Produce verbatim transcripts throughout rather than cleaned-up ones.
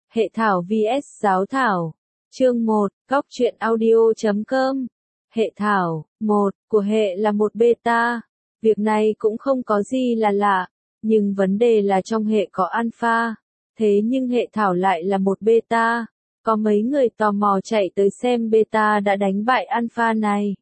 Hệ thảo vs giáo thảo. Chương một, góc truyện audio chấm com. Hệ thảo, một, của hệ là một beta. Việc này cũng không có gì là lạ, nhưng vấn đề là trong hệ có alpha. Thế nhưng hệ thảo lại là một beta. Có mấy người tò mò chạy tới xem beta đã đánh bại alpha này.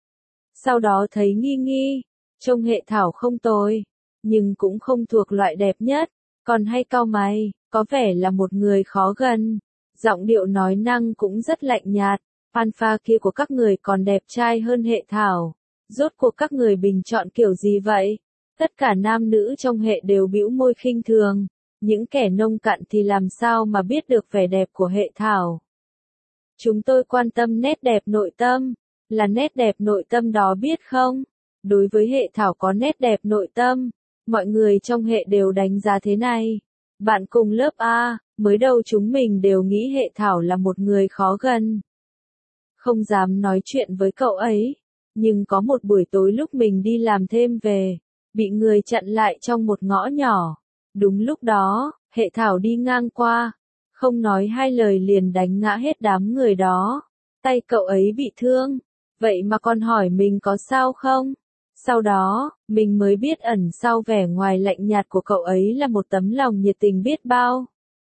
Sau đó thấy nghi nghi, trông hệ thảo không tồi, nhưng cũng không thuộc loại đẹp nhất, còn hay cau mày, có vẻ là một người khó gần. Giọng điệu nói năng cũng rất lạnh nhạt, alpha kia của các người còn đẹp trai hơn hệ thảo. Rốt cuộc các người bình chọn kiểu gì vậy? Tất cả nam nữ trong hệ đều bĩu môi khinh thường, những kẻ nông cạn thì làm sao mà biết được vẻ đẹp của hệ thảo. Chúng tôi quan tâm nét đẹp nội tâm, là nét đẹp nội tâm đó biết không? Đối với hệ thảo có nét đẹp nội tâm, mọi người trong hệ đều đánh giá thế này. Bạn cùng lớp A, mới đầu chúng mình đều nghĩ hệ thảo là một người khó gần. Không dám nói chuyện với cậu ấy, nhưng có một buổi tối lúc mình đi làm thêm về, bị người chặn lại trong một ngõ nhỏ. Đúng lúc đó, hệ thảo đi ngang qua, không nói hai lời liền đánh ngã hết đám người đó. Tay cậu ấy bị thương, vậy mà còn hỏi mình có sao không? Sau đó, mình mới biết ẩn sau vẻ ngoài lạnh nhạt của cậu ấy là một tấm lòng nhiệt tình biết bao.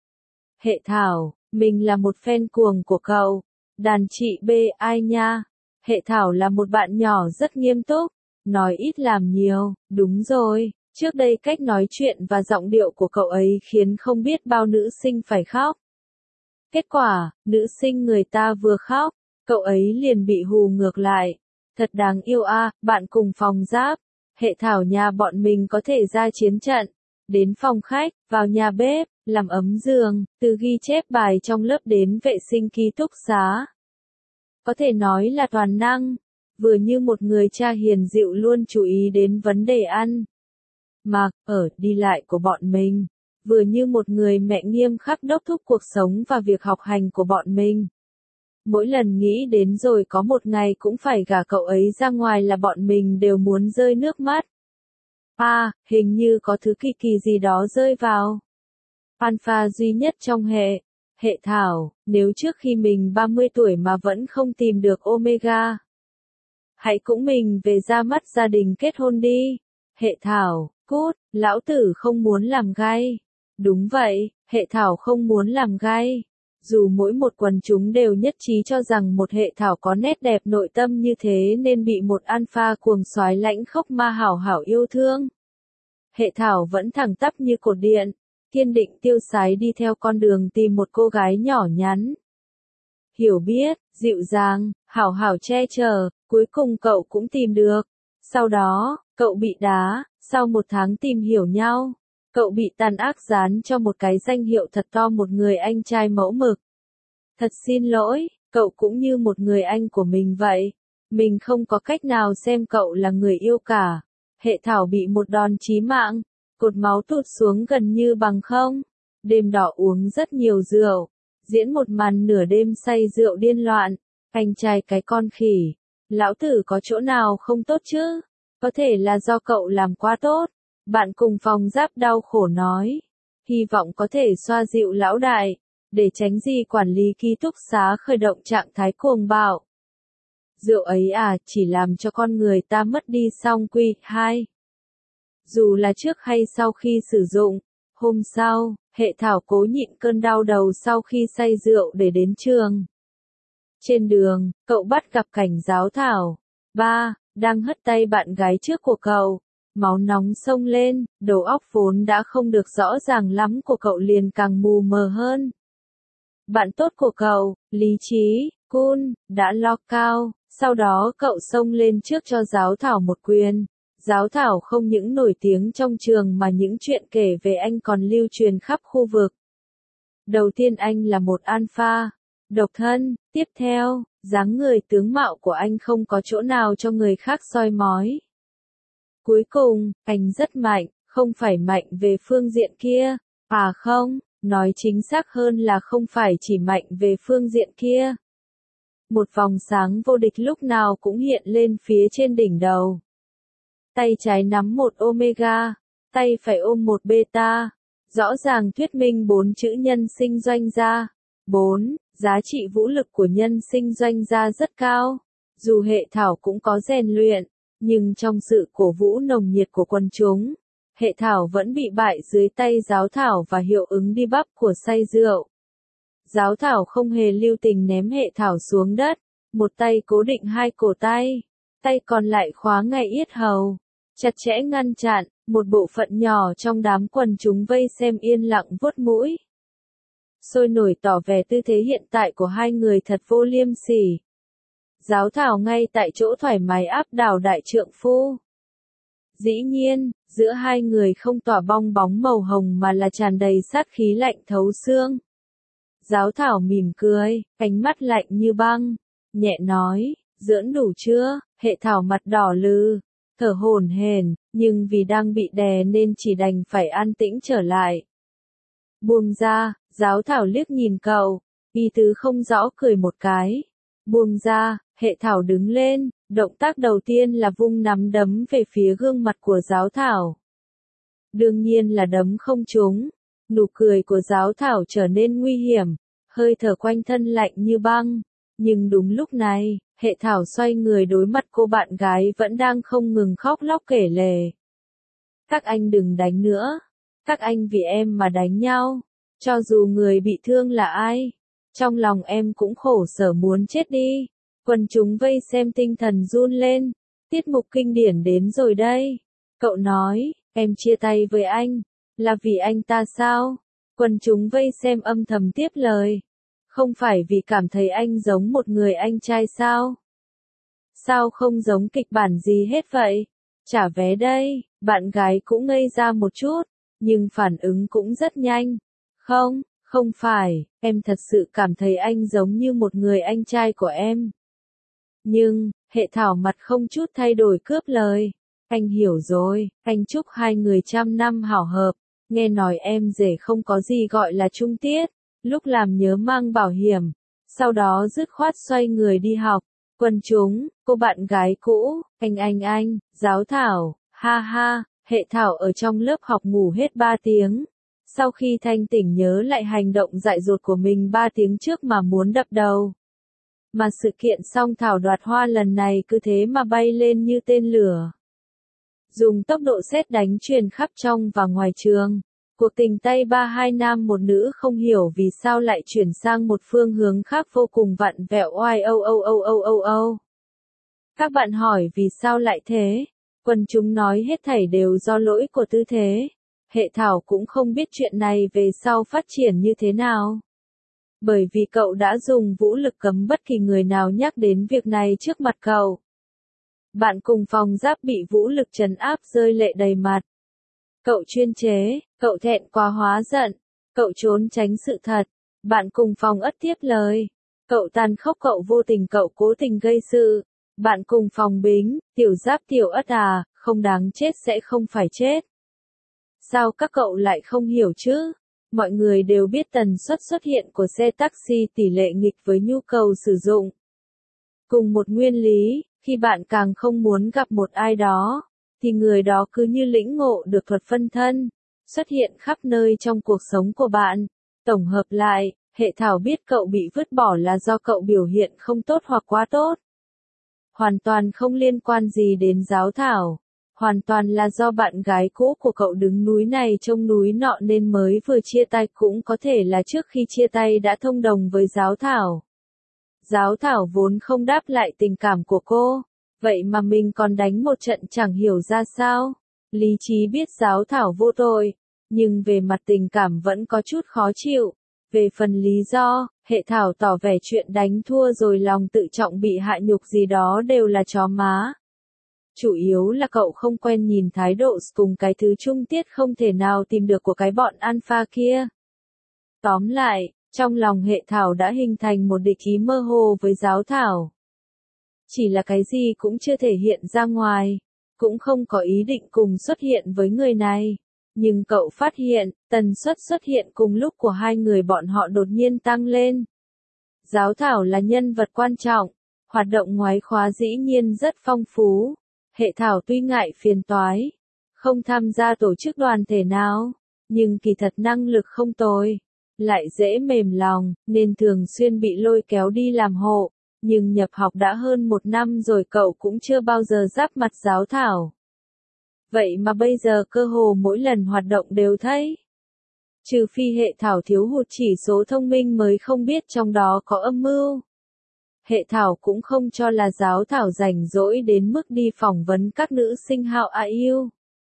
Hệ thảo, mình là một fan cuồng của cậu. Đàn chị B ai nha? Hệ thảo là một bạn nhỏ rất nghiêm túc, nói ít làm nhiều, đúng rồi. Trước đây cách nói chuyện và giọng điệu của cậu ấy khiến không biết bao nữ sinh phải khóc. Kết quả, nữ sinh người ta vừa khóc, cậu ấy liền bị hù ngược lại. Thật đáng yêu a, à, bạn cùng phòng giáp. Hệ thảo nhà bọn mình có thể ra chiến trận, đến phòng khách, vào nhà bếp, làm ấm giường, từ ghi chép bài trong lớp đến vệ sinh ký túc xá. Có thể nói là toàn năng, vừa như một người cha hiền dịu luôn chú ý đến vấn đề ăn mặc, ở, đi lại của bọn mình, vừa như một người mẹ nghiêm khắc đốc thúc cuộc sống và việc học hành của bọn mình. Mỗi lần nghĩ đến rồi có một ngày cũng phải gả cậu ấy ra ngoài là bọn mình đều muốn rơi nước mắt. À, hình như có thứ kỳ kỳ gì đó rơi vào. Alpha duy nhất trong hệ, hệ thảo, nếu trước khi mình ba mươi tuổi mà vẫn không tìm được Omega. Hãy cũng mình về ra mắt gia đình kết hôn đi. Hệ thảo, cút, lão tử không muốn làm gay. Đúng vậy, hệ thảo không muốn làm gay. Dù mỗi một quần chúng đều nhất trí cho rằng một hệ thảo có nét đẹp nội tâm như thế nên bị một alpha cuồng soái lãnh khốc ma hảo hảo yêu thương. Hệ thảo vẫn thẳng tắp như cột điện, kiên định tiêu sái đi theo con đường tìm một cô gái nhỏ nhắn. Hiểu biết, dịu dàng, hảo hảo che chở, cuối cùng cậu cũng tìm được. Sau đó, cậu bị đá, sau một tháng tìm hiểu nhau. Cậu bị tàn ác dán cho một cái danh hiệu thật to một người anh trai mẫu mực. Thật xin lỗi, cậu cũng như một người anh của mình vậy. Mình không có cách nào xem cậu là người yêu cả. Hệ thảo bị một đòn chí mạng, cột máu tụt xuống gần như bằng không. Đêm đỏ uống rất nhiều rượu, diễn một màn nửa đêm say rượu điên loạn. Anh trai cái con khỉ, lão tử có chỗ nào không tốt chứ? Có thể là do cậu làm quá tốt. Bạn cùng phòng giáp đau khổ nói, hy vọng có thể xoa dịu lão đại, để tránh gì quản lý ký túc xá khởi động trạng thái cuồng bạo. Rượu ấy à, chỉ làm cho con người ta mất đi song quy. Hai. Dù là trước hay sau khi sử dụng, hôm sau, hệ thảo cố nhịn cơn đau đầu sau khi say rượu để đến trường. Trên đường, cậu bắt gặp cảnh giáo thảo. Ba, đang hất tay bạn gái trước của cậu. Máu nóng xông lên, đầu óc vốn đã không được rõ ràng lắm của cậu liền càng mù mờ hơn. Bạn tốt của cậu, lý trí, cool, đã lo cao, sau đó cậu xông lên trước cho giáo thảo một quyền. Giáo thảo không những nổi tiếng trong trường mà những chuyện kể về anh còn lưu truyền khắp khu vực. Đầu tiên anh là một alpha, độc thân, tiếp theo, dáng người tướng mạo của anh không có chỗ nào cho người khác soi mói. Cuối cùng, anh rất mạnh, không phải mạnh về phương diện kia, à không, nói chính xác hơn là không phải chỉ mạnh về phương diện kia. Một vòng sáng vô địch lúc nào cũng hiện lên phía trên đỉnh đầu. Tay trái nắm một Omega, tay phải ôm một Beta. Rõ ràng thuyết minh bốn chữ nhân sinh doanh gia. bốn. Giá trị vũ lực của nhân sinh doanh gia rất cao. Dù hệ thảo cũng có rèn luyện, nhưng trong sự cổ vũ nồng nhiệt của quần chúng, hệ thảo vẫn bị bại dưới tay giáo thảo và hiệu ứng đi bắp của say rượu. Giáo thảo không hề lưu tình ném hệ thảo xuống đất, một tay cố định hai cổ tay, tay còn lại khóa ngay yết hầu, chặt chẽ ngăn chặn, một bộ phận nhỏ trong đám quần chúng vây xem yên lặng vuốt mũi. Sôi nổi tỏ vẻ tư thế hiện tại của hai người thật vô liêm sỉ. Giáo thảo ngay tại chỗ thoải mái áp đảo đại trượng phu. Dĩ nhiên, giữa hai người không tỏa bong bóng màu hồng mà là tràn đầy sát khí lạnh thấu xương. Giáo thảo mỉm cười, ánh mắt lạnh như băng, nhẹ nói, dưỡng đủ chưa? Hệ thảo mặt đỏ lừ, thở hổn hển, nhưng vì đang bị đè nên chỉ đành phải an tĩnh trở lại. Buông ra, giáo thảo liếc nhìn cậu, ý tứ không rõ cười một cái. Buông ra, hệ thảo đứng lên, động tác đầu tiên là vung nắm đấm về phía gương mặt của giáo thảo. Đương nhiên là đấm không trúng, nụ cười của giáo thảo trở nên nguy hiểm, hơi thở quanh thân lạnh như băng. Nhưng đúng lúc này, hệ thảo xoay người đối mặt cô bạn gái vẫn đang không ngừng khóc lóc kể lể. Các anh đừng đánh nữa, các anh vì em mà đánh nhau, cho dù người bị thương là ai. Trong lòng em cũng khổ sở muốn chết đi. Quần chúng vây xem tinh thần run lên. Tiết mục kinh điển đến rồi đây. Cậu nói, em chia tay với anh, là vì anh ta sao? Quần chúng vây xem âm thầm tiếp lời. Không phải vì cảm thấy anh giống một người anh trai sao? Sao không giống kịch bản gì hết vậy? Trả vé đây. Bạn gái cũng ngây ra một chút, nhưng phản ứng cũng rất nhanh. Không, không phải, em thật sự cảm thấy anh giống như một người anh trai của em. Nhưng, hệ thảo mặt không chút thay đổi cướp lời. Anh hiểu rồi, anh chúc hai người trăm năm hảo hợp. Nghe nói em rể không có gì gọi là trung tiết. Lúc làm nhớ mang bảo hiểm. Sau đó dứt khoát xoay người đi học. Quần chúng, cô bạn gái cũ, anh anh anh, giáo thảo, ha ha, hệ thảo ở trong lớp học ngủ hết ba tiếng. Sau khi thanh tỉnh nhớ lại hành động dại dột của mình ba tiếng trước mà muốn đập đầu. Mà sự kiện song thảo đoạt hoa lần này cứ thế mà bay lên như tên lửa. Dùng tốc độ sét đánh truyền khắp trong và ngoài trường. Cuộc tình tay ba hai nam một nữ không hiểu vì sao lại chuyển sang một phương hướng khác vô cùng vặn vẹo oai âu âu âu âu âu âu. Các bạn hỏi vì sao lại thế? Quần chúng nói hết thảy đều do lỗi của tư thế. Hệ thảo cũng không biết chuyện này về sau phát triển như thế nào. Bởi vì cậu đã dùng vũ lực cấm bất kỳ người nào nhắc đến việc này trước mặt cậu. Bạn cùng phòng giáp bị vũ lực trấn áp rơi lệ đầy mặt. Cậu chuyên chế, cậu thẹn quá hóa giận, cậu trốn tránh sự thật. Bạn cùng phòng ất tiếp lời. Cậu tàn khốc cậu vô tình cậu cố tình gây sự. Bạn cùng phòng bính, tiểu giáp tiểu ất à, không đáng chết sẽ không phải chết. Sao các cậu lại không hiểu chứ? Mọi người đều biết tần suất xuất hiện của xe taxi tỷ lệ nghịch với nhu cầu sử dụng. Cùng một nguyên lý, khi bạn càng không muốn gặp một ai đó, thì người đó cứ như lĩnh ngộ được thuật phân thân, xuất hiện khắp nơi trong cuộc sống của bạn. Tổng hợp lại, hệ thảo biết cậu bị vứt bỏ là do cậu biểu hiện không tốt hoặc quá tốt. Hoàn toàn không liên quan gì đến giáo thảo. Hoàn toàn là do bạn gái cũ của cậu đứng núi này trông núi nọ nên mới vừa chia tay, cũng có thể là trước khi chia tay đã thông đồng với giáo thảo. Giáo thảo vốn không đáp lại tình cảm của cô, vậy mà mình còn đánh một trận chẳng hiểu ra sao. Lý trí biết giáo thảo vô tội, nhưng về mặt tình cảm vẫn có chút khó chịu. Về phần lý do, hệ thảo tỏ vẻ chuyện đánh thua rồi lòng tự trọng bị hạ nhục gì đó đều là chó má. Chủ yếu là cậu không quen nhìn thái độ cùng cái thứ trung tiết không thể nào tìm được của cái bọn alpha kia. Tóm lại, trong lòng hệ thảo đã hình thành một địch ý mơ hồ với giáo thảo. Chỉ là cái gì cũng chưa thể hiện ra ngoài, cũng không có ý định cùng xuất hiện với người này. Nhưng cậu phát hiện, tần suất xuất hiện cùng lúc của hai người bọn họ đột nhiên tăng lên. Giáo thảo là nhân vật quan trọng, hoạt động ngoái khóa dĩ nhiên rất phong phú. Hệ thảo tuy ngại phiền toái, không tham gia tổ chức đoàn thể nào, nhưng kỳ thật năng lực không tồi, lại dễ mềm lòng, nên thường xuyên bị lôi kéo đi làm hộ, nhưng nhập học đã hơn một năm rồi cậu cũng chưa bao giờ giáp mặt giáo thảo. Vậy mà bây giờ cơ hồ mỗi lần hoạt động đều thấy. Trừ phi hệ thảo thiếu hụt chỉ số thông minh mới không biết trong đó có âm mưu. Hệ thảo cũng không cho là giáo thảo rảnh rỗi đến mức đi phỏng vấn các nữ sinh how are you.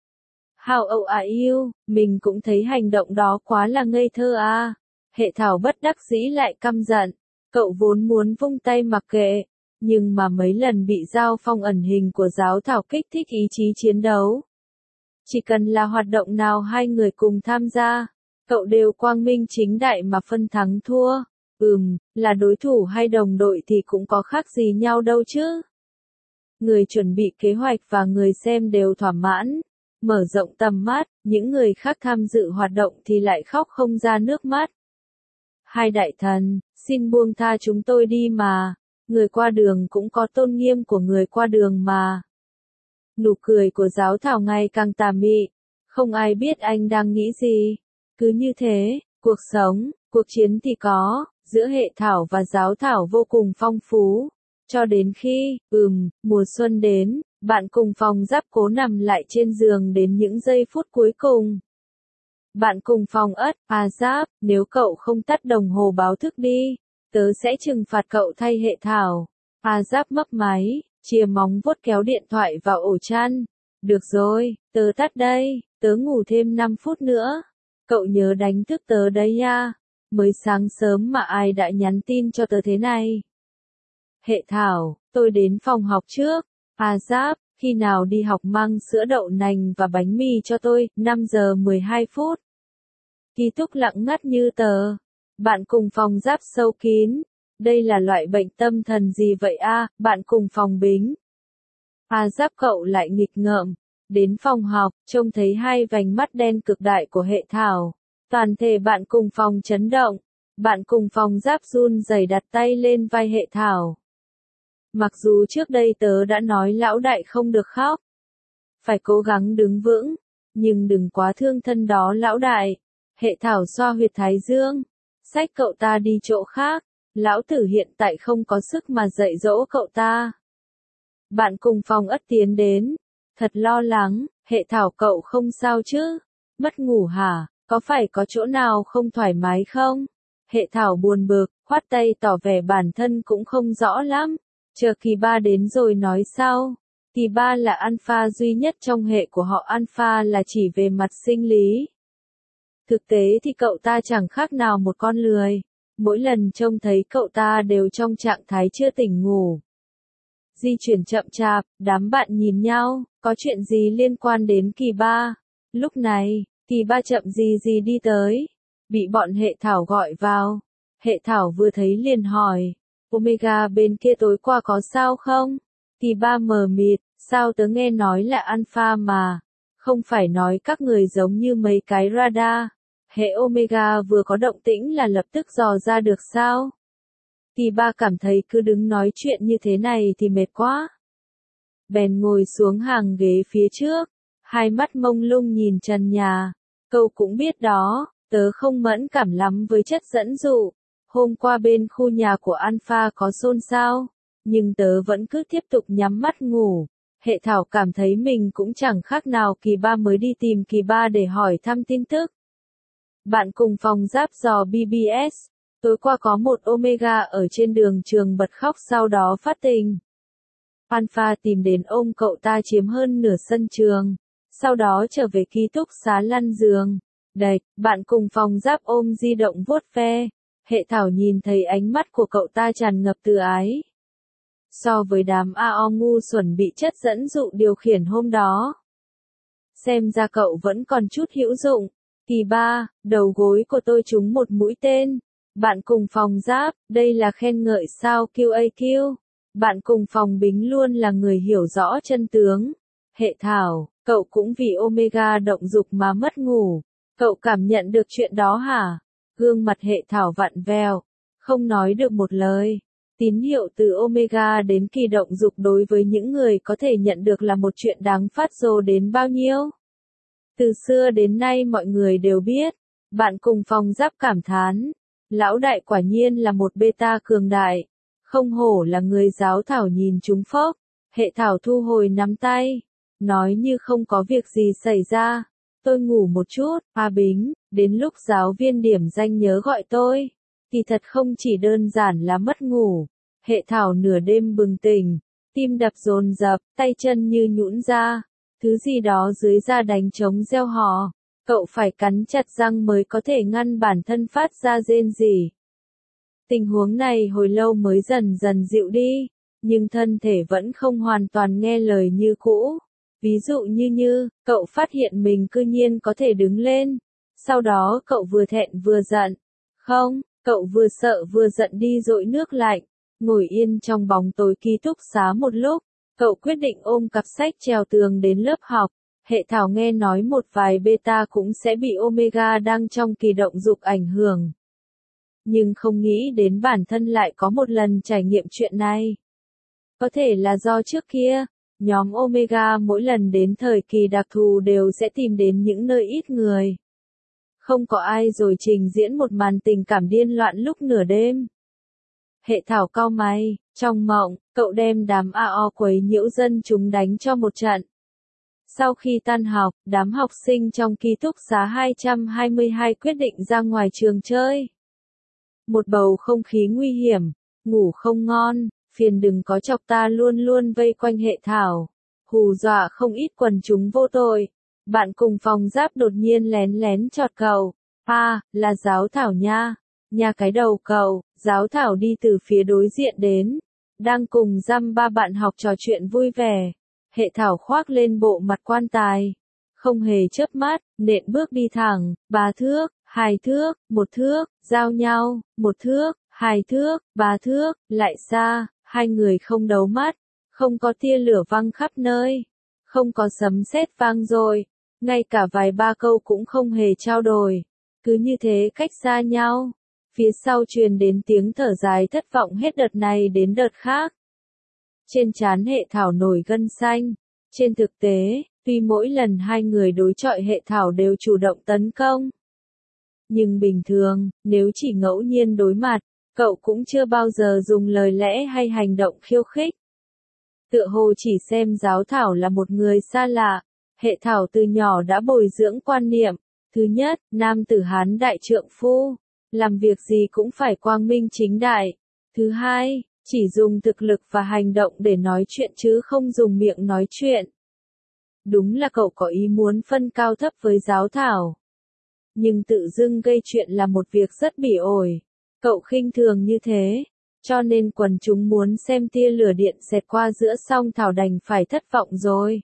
How old are you, mình cũng thấy hành động đó quá là ngây thơ à. Hệ thảo bất đắc dĩ lại căm giận, cậu vốn muốn vung tay mặc kệ, nhưng mà mấy lần bị giao phong ẩn hình của giáo thảo kích thích ý chí chiến đấu. Chỉ cần là hoạt động nào hai người cùng tham gia, cậu đều quang minh chính đại mà phân thắng thua. Ừm, là đối thủ hay đồng đội thì cũng có khác gì nhau đâu chứ. Người chuẩn bị kế hoạch và người xem đều thỏa mãn, mở rộng tầm mắt, những người khác tham dự hoạt động thì lại khóc không ra nước mắt. Hai đại thần, xin buông tha chúng tôi đi mà, người qua đường cũng có tôn nghiêm của người qua đường mà. Nụ cười của giáo thảo ngày càng tà mị, không ai biết anh đang nghĩ gì. Cứ như thế, cuộc sống, cuộc chiến thì có, giữa hệ thảo và giáo thảo vô cùng phong phú. Cho đến khi, ừm, mùa xuân đến, bạn cùng phòng Giáp cố nằm lại trên giường đến những giây phút cuối cùng. Bạn cùng phòng ất, à Giáp, nếu cậu không tắt đồng hồ báo thức đi, tớ sẽ trừng phạt cậu thay hệ thảo. À Giáp mấp máy, chìa móng vuốt kéo điện thoại vào ổ chăn. Được rồi, tớ tắt đây, tớ ngủ thêm năm phút nữa. Cậu nhớ đánh thức tớ đấy nha. Mới sáng sớm mà ai đã nhắn tin cho tớ thế này. Hệ thảo, tôi đến phòng học trước. À Giáp, khi nào đi học mang sữa đậu nành và bánh mì cho tôi, năm giờ mười hai phút. Ký túc lặng ngắt như tờ. Bạn cùng phòng Giáp sâu kín. Đây là loại bệnh tâm thần gì vậy a? À? Bạn cùng phòng Bính. À Giáp cậu lại nghịch ngợm. Đến phòng học, trông thấy hai vành mắt đen cực đại của hệ thảo. Toàn thể bạn cùng phòng chấn động. Bạn cùng phòng Giáp run rẩy đặt tay lên vai hệ thảo. Mặc dù trước đây tớ đã nói lão đại không được khóc. Phải cố gắng đứng vững. Nhưng đừng quá thương thân đó lão đại. Hệ thảo xoa huyệt thái dương. Xách cậu ta đi chỗ khác. Lão tử hiện tại không có sức mà dạy dỗ cậu ta. Bạn cùng phòng ất tiến đến. Thật lo lắng, hệ thảo cậu không sao chứ? Mất ngủ hả? Có phải có chỗ nào không thoải mái không? Hệ thảo buồn bực, khoát tay tỏ vẻ bản thân cũng không rõ lắm. Chờ kỳ ba đến rồi nói sau. Kỳ ba là alpha duy nhất trong hệ của họ, alpha là chỉ về mặt sinh lý. Thực tế thì cậu ta chẳng khác nào một con lười. Mỗi lần trông thấy cậu ta đều trong trạng thái chưa tỉnh ngủ. Di chuyển chậm chạp, đám bạn nhìn nhau, có chuyện gì liên quan đến kỳ ba? Lúc này, kỳ ba chậm gì gì đi tới, bị bọn hệ thảo gọi vào. Hệ thảo vừa thấy liền hỏi, Omega bên kia tối qua có sao không? Kỳ ba mờ mịt, sao tớ nghe nói là alpha mà, không phải nói các người giống như mấy cái radar. Hệ Omega vừa có động tĩnh là lập tức dò ra được sao? Kỳ ba cảm thấy cứ đứng nói chuyện như thế này thì mệt quá. Bèn ngồi xuống hàng ghế phía trước, hai mắt mông lung nhìn trần nhà. Cậu cũng biết đó, tớ không mẫn cảm lắm với chất dẫn dụ. Hôm qua bên khu nhà của Alpha có xôn xao, nhưng tớ vẫn cứ tiếp tục nhắm mắt ngủ. Hệ thảo cảm thấy mình cũng chẳng khác nào kỳ ba mới đi tìm kỳ ba để hỏi thăm tin tức. Bạn cùng phòng Giáp dò bê bê ét. Tối qua có một Omega ở trên đường trường bật khóc sau đó phát tình. Alpha tìm đến ôm cậu ta chiếm hơn nửa sân trường. Sau đó trở về ký túc xá lăn giường. Đạch, bạn cùng phòng Giáp ôm di động vuốt ve. Hệ thảo nhìn thấy ánh mắt của cậu ta tràn ngập từ ái. So với đám a o ngu xuẩn bị chất dẫn dụ điều khiển hôm đó. Xem ra cậu vẫn còn chút hữu dụng. Kỳ ba, đầu gối của tôi trúng một mũi tên. Bạn cùng phòng Giáp, đây là khen ngợi sao quy a quy. Bạn cùng phòng Bính luôn là người hiểu rõ chân tướng. Hệ thảo, cậu cũng vì Omega động dục mà mất ngủ. Cậu cảm nhận được chuyện đó hả? Gương mặt hệ thảo vặn vẹo, không nói được một lời. Tín hiệu từ Omega đến kỳ động dục đối với những người có thể nhận được là một chuyện đáng phát rồ đến bao nhiêu. Từ xưa đến nay mọi người đều biết. Bạn cùng phòng giáp cảm thán. Lão đại quả nhiên là một beta cường đại. Không hổ là người giáo thảo nhìn trúng phốc. Hệ thảo thu hồi nắm tay. Nói như không có việc gì xảy ra. Tôi ngủ một chút, A Bính, đến lúc giáo viên điểm danh nhớ gọi tôi. Kỳ thật không chỉ đơn giản là mất ngủ. Hệ thảo nửa đêm bừng tỉnh, tim đập dồn dập, tay chân như nhũn ra. Thứ gì đó dưới da đánh trống reo hò. Cậu phải cắn chặt răng mới có thể ngăn bản thân phát ra rên rỉ. Tình huống này hồi lâu mới dần dần dịu đi, nhưng thân thể vẫn không hoàn toàn nghe lời như cũ. Ví dụ như như, cậu phát hiện mình cư nhiên có thể đứng lên. Sau đó cậu vừa thẹn vừa giận. Không, cậu vừa sợ vừa giận đi dội nước lạnh. Ngồi yên trong bóng tối ký túc xá một lúc. Cậu quyết định ôm cặp sách trèo tường đến lớp học. Hệ thảo nghe nói một vài beta cũng sẽ bị omega đang trong kỳ động dục ảnh hưởng. Nhưng không nghĩ đến bản thân lại có một lần trải nghiệm chuyện này. Có thể là do trước kia, nhóm omega mỗi lần đến thời kỳ đặc thù đều sẽ tìm đến những nơi ít người. Không có ai rồi trình diễn một màn tình cảm điên loạn lúc nửa đêm. Hệ thảo cau mày, trong mộng, cậu đem đám a o quấy nhiễu dân chúng đánh cho một trận. Sau khi tan học, đám học sinh trong ký túc xá hai trăm hai mươi hai quyết định ra ngoài trường chơi. Một bầu không khí nguy hiểm, ngủ không ngon, phiền đừng có chọc ta luôn luôn vây quanh hệ thảo. Hù dọa không ít quần chúng vô tội. Bạn cùng phòng giáp đột nhiên lén lén chọt cậu. À, là giáo thảo nha. Nhà cái đầu cậu, giáo thảo đi từ phía đối diện đến. Đang cùng dăm ba bạn học trò chuyện vui vẻ. Hệ thảo khoác lên bộ mặt quan tài. Không hề chớp mắt, nện bước đi thẳng, ba thước, hai thước, một thước, giao nhau, một thước, hai thước, ba thước, lại xa, hai người không đấu mắt. Không có tia lửa văng khắp nơi. Không có sấm sét vang rồi. Ngay cả vài ba câu cũng không hề trao đổi. Cứ như thế cách xa nhau. Phía sau truyền đến tiếng thở dài thất vọng hết đợt này đến đợt khác. Trên trán hệ thảo nổi gân xanh. Trên thực tế, tuy mỗi lần hai người đối chọi hệ thảo đều chủ động tấn công. Nhưng bình thường, nếu chỉ ngẫu nhiên đối mặt, cậu cũng chưa bao giờ dùng lời lẽ hay hành động khiêu khích. Tựa hồ chỉ xem giáo thảo là một người xa lạ. Hệ thảo từ nhỏ đã bồi dưỡng quan niệm. Thứ nhất, nam tử Hán đại trượng phu. Làm việc gì cũng phải quang minh chính đại. Thứ hai, chỉ dùng thực lực và hành động để nói chuyện chứ không dùng miệng nói chuyện. Đúng là cậu có ý muốn phân cao thấp với giáo thảo. Nhưng tự dưng gây chuyện là một việc rất bỉ ổi. Cậu khinh thường như thế. Cho nên quần chúng muốn xem tia lửa điện xẹt qua giữa song thảo đành phải thất vọng rồi.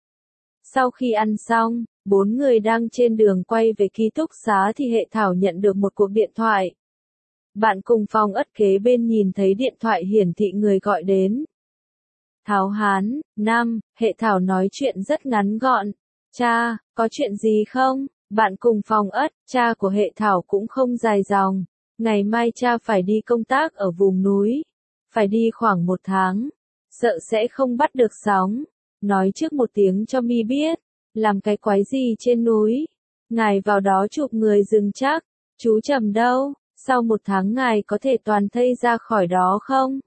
Sau khi ăn xong, bốn người đang trên đường quay về ký túc xá thì hệ thảo nhận được một cuộc điện thoại. Bạn cùng phòng ất kế bên nhìn thấy điện thoại hiển thị người gọi đến. Tháo Hán, Nam, hệ thảo nói chuyện rất ngắn gọn. Cha, có chuyện gì không? Bạn cùng phòng ất, cha của hệ thảo cũng không dài dòng. Ngày mai cha phải đi công tác ở vùng núi. Phải đi khoảng một tháng. Sợ sẽ không bắt được sóng. Nói trước một tiếng cho mi biết. Làm cái quái gì trên núi? Ngài vào đó chụp người rừng chắc. Chú Trầm đâu? Sau một tháng ngài có thể toàn thây ra khỏi đó không?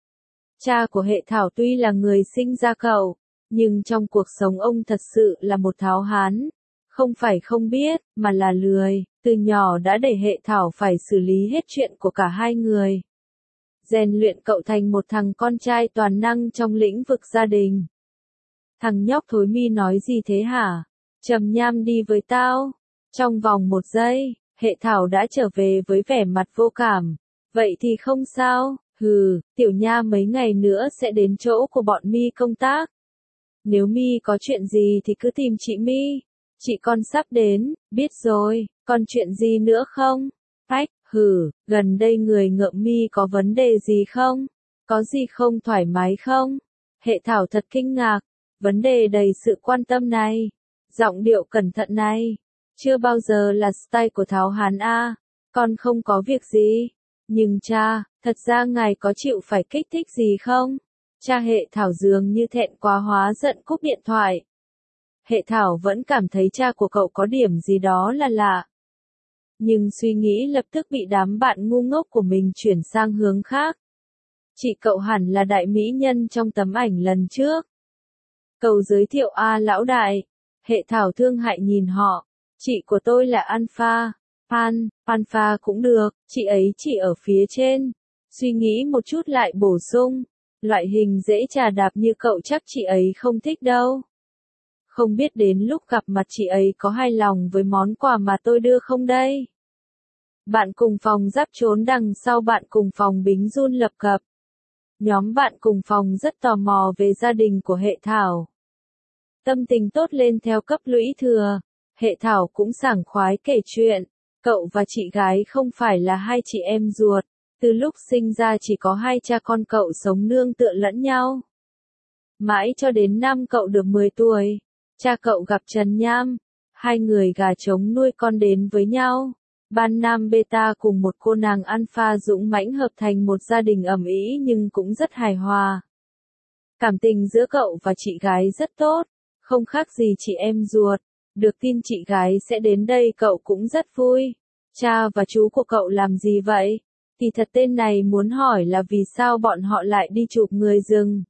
Cha của hệ thảo tuy là người sinh ra cậu. Nhưng trong cuộc sống ông thật sự là một tháo hán. Không phải không biết, mà là lười. Từ nhỏ đã để hệ thảo phải xử lý hết chuyện của cả hai người. Rèn luyện cậu thành một thằng con trai toàn năng trong lĩnh vực gia đình. Thằng nhóc thối mi nói gì thế hả? Trầm Nham đi với tao. Trong vòng một giây, hệ thảo đã trở về với vẻ mặt vô cảm. Vậy thì không sao, hừ, tiểu nha mấy ngày nữa sẽ đến chỗ của bọn mi công tác. Nếu mi có chuyện gì thì cứ tìm chị mi. Chị con sắp đến, biết rồi, còn chuyện gì nữa không? Ách, hừ, gần đây người ngợm mi có vấn đề gì không? Có gì không thoải mái không? Hệ thảo thật kinh ngạc, vấn đề đầy sự quan tâm này, giọng điệu cẩn thận này, chưa bao giờ là style của Tháo Hán a. Con không có việc gì, nhưng cha, thật ra ngài có chịu phải kích thích gì không? Cha hệ thảo dường như thẹn quá hóa giận cúp điện thoại. Hệ Thảo vẫn cảm thấy cha của cậu có điểm gì đó là lạ. Nhưng suy nghĩ lập tức bị đám bạn ngu ngốc của mình chuyển sang hướng khác. Chị cậu hẳn là đại mỹ nhân trong tấm ảnh lần trước. Cậu giới thiệu a lão đại. Hệ Thảo thương hại nhìn họ. Chị của tôi là Alpha. Pan, Alpha cũng được, chị ấy chỉ ở phía trên. Suy nghĩ một chút lại bổ sung. Loại hình dễ chà đạp như cậu chắc chị ấy không thích đâu. Không biết đến lúc gặp mặt chị ấy có hài lòng với món quà mà tôi đưa không đây? Bạn cùng phòng giáp trốn đằng sau bạn cùng phòng Bính run lập cập. Nhóm bạn cùng phòng rất tò mò về gia đình của Hệ Thảo. Tâm tình tốt lên theo cấp lũy thừa. Hệ Thảo cũng sảng khoái kể chuyện. Cậu và chị gái không phải là hai chị em ruột. Từ lúc sinh ra chỉ có hai cha con cậu sống nương tựa lẫn nhau. Mãi cho đến năm cậu được mười tuổi. Cha cậu gặp Trần Nham. Hai người gà trống nuôi con đến với nhau. Ban nam beta cùng một cô nàng alpha dũng mãnh hợp thành một gia đình ầm ĩ nhưng cũng rất hài hòa. Cảm tình giữa cậu và chị gái rất tốt, không khác gì chị em ruột. Được tin chị gái sẽ đến đây cậu cũng rất vui. Cha và chú của cậu làm gì vậy? Thì thật tên này muốn hỏi là vì sao bọn họ lại đi chụp người rừng.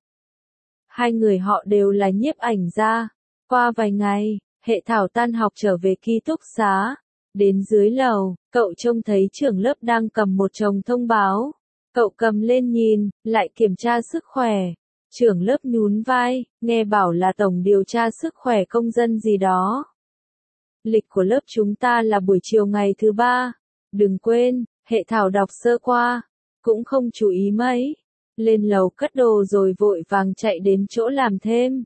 Hai người họ đều là nhiếp ảnh gia. Qua vài ngày, Hệ Thảo tan học trở về ký túc xá. Đến dưới lầu, cậu trông thấy trưởng lớp đang cầm một chồng thông báo. Cậu cầm lên nhìn, lại kiểm tra sức khỏe. Trưởng lớp nhún vai, nghe bảo là tổng điều tra sức khỏe công dân gì đó. Lịch của lớp chúng ta là buổi chiều ngày thứ ba. Đừng quên, Hệ Thảo đọc sơ qua. Cũng không chú ý mấy. Lên lầu cất đồ rồi vội vàng chạy đến chỗ làm thêm.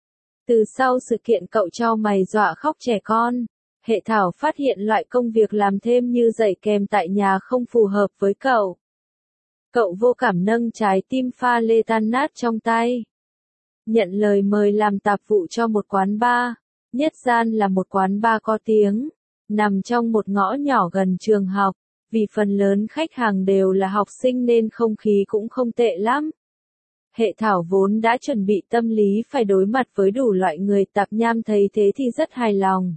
Từ sau sự kiện cậu cho mày dọa khóc trẻ con. Hệ Thảo phát hiện loại công việc làm thêm như dạy kèm tại nhà không phù hợp với cậu. Cậu vô cảm nâng trái tim pha lê tan nát trong tay. Nhận lời mời làm tạp vụ cho một quán bar. Nhất gian là một quán bar có tiếng. Nằm trong một ngõ nhỏ gần trường học. Vì phần lớn khách hàng đều là học sinh nên không khí cũng không tệ lắm. Hệ Thảo vốn đã chuẩn bị tâm lý phải đối mặt với đủ loại người tạp nham thấy thế thì rất hài lòng.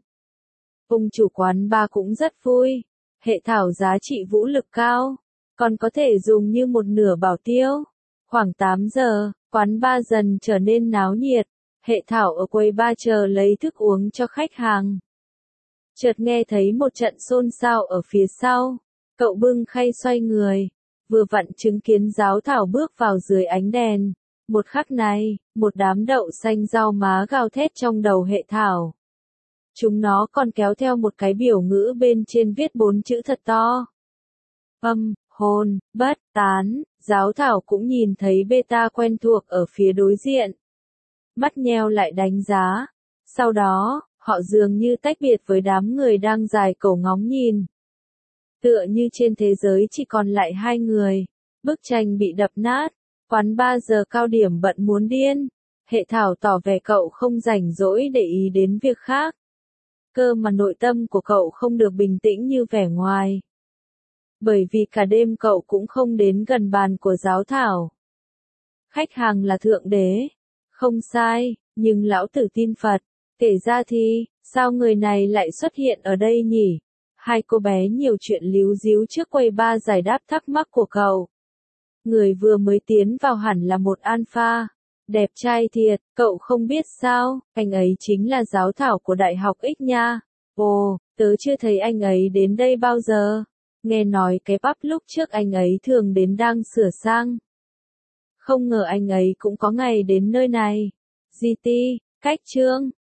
Ông chủ quán bar cũng rất vui. Hệ Thảo giá trị vũ lực cao. Còn có thể dùng như một nửa bảo tiêu. Khoảng tám giờ, quán bar dần trở nên náo nhiệt. Hệ Thảo ở quầy bar chờ lấy thức uống cho khách hàng. Chợt nghe thấy một trận xôn xao ở phía sau. Cậu bưng khay xoay người. Vừa vặn chứng kiến Giáo Thảo bước vào dưới ánh đèn. Một khắc này, một đám đậu xanh rau má gào thét trong đầu Hệ Thảo. Chúng nó còn kéo theo một cái biểu ngữ bên trên viết bốn chữ thật to. Âm, hồn, bất, tán. Giáo Thảo cũng nhìn thấy beta quen thuộc ở phía đối diện. Mắt nheo lại đánh giá. Sau đó, họ dường như tách biệt với đám người đang dài cổ ngóng nhìn. Tựa như trên thế giới chỉ còn lại hai người. Bức tranh bị đập nát. Quán ba giờ cao điểm bận muốn điên. Hệ Thảo tỏ vẻ cậu không rảnh rỗi để ý đến việc khác. Cơ mà nội tâm của cậu không được bình tĩnh như vẻ ngoài. Bởi vì cả đêm cậu cũng không đến gần bàn của Giáo Thảo. Khách hàng là thượng đế. Không sai, nhưng lão tử tin Phật. Kể ra thì, sao người này lại xuất hiện ở đây nhỉ? Hai cô bé nhiều chuyện líu díu trước quầy bar giải đáp thắc mắc của cậu. Người vừa mới tiến vào hẳn là một alpha. Đẹp trai thiệt, cậu không biết sao, anh ấy chính là Giáo Thảo của Đại học X nha. Ồ, tớ chưa thấy anh ấy đến đây bao giờ. Nghe nói cái pub lúc trước anh ấy thường đến đang sửa sang. Không ngờ anh ấy cũng có ngày đến nơi này. giê tê, cách chương.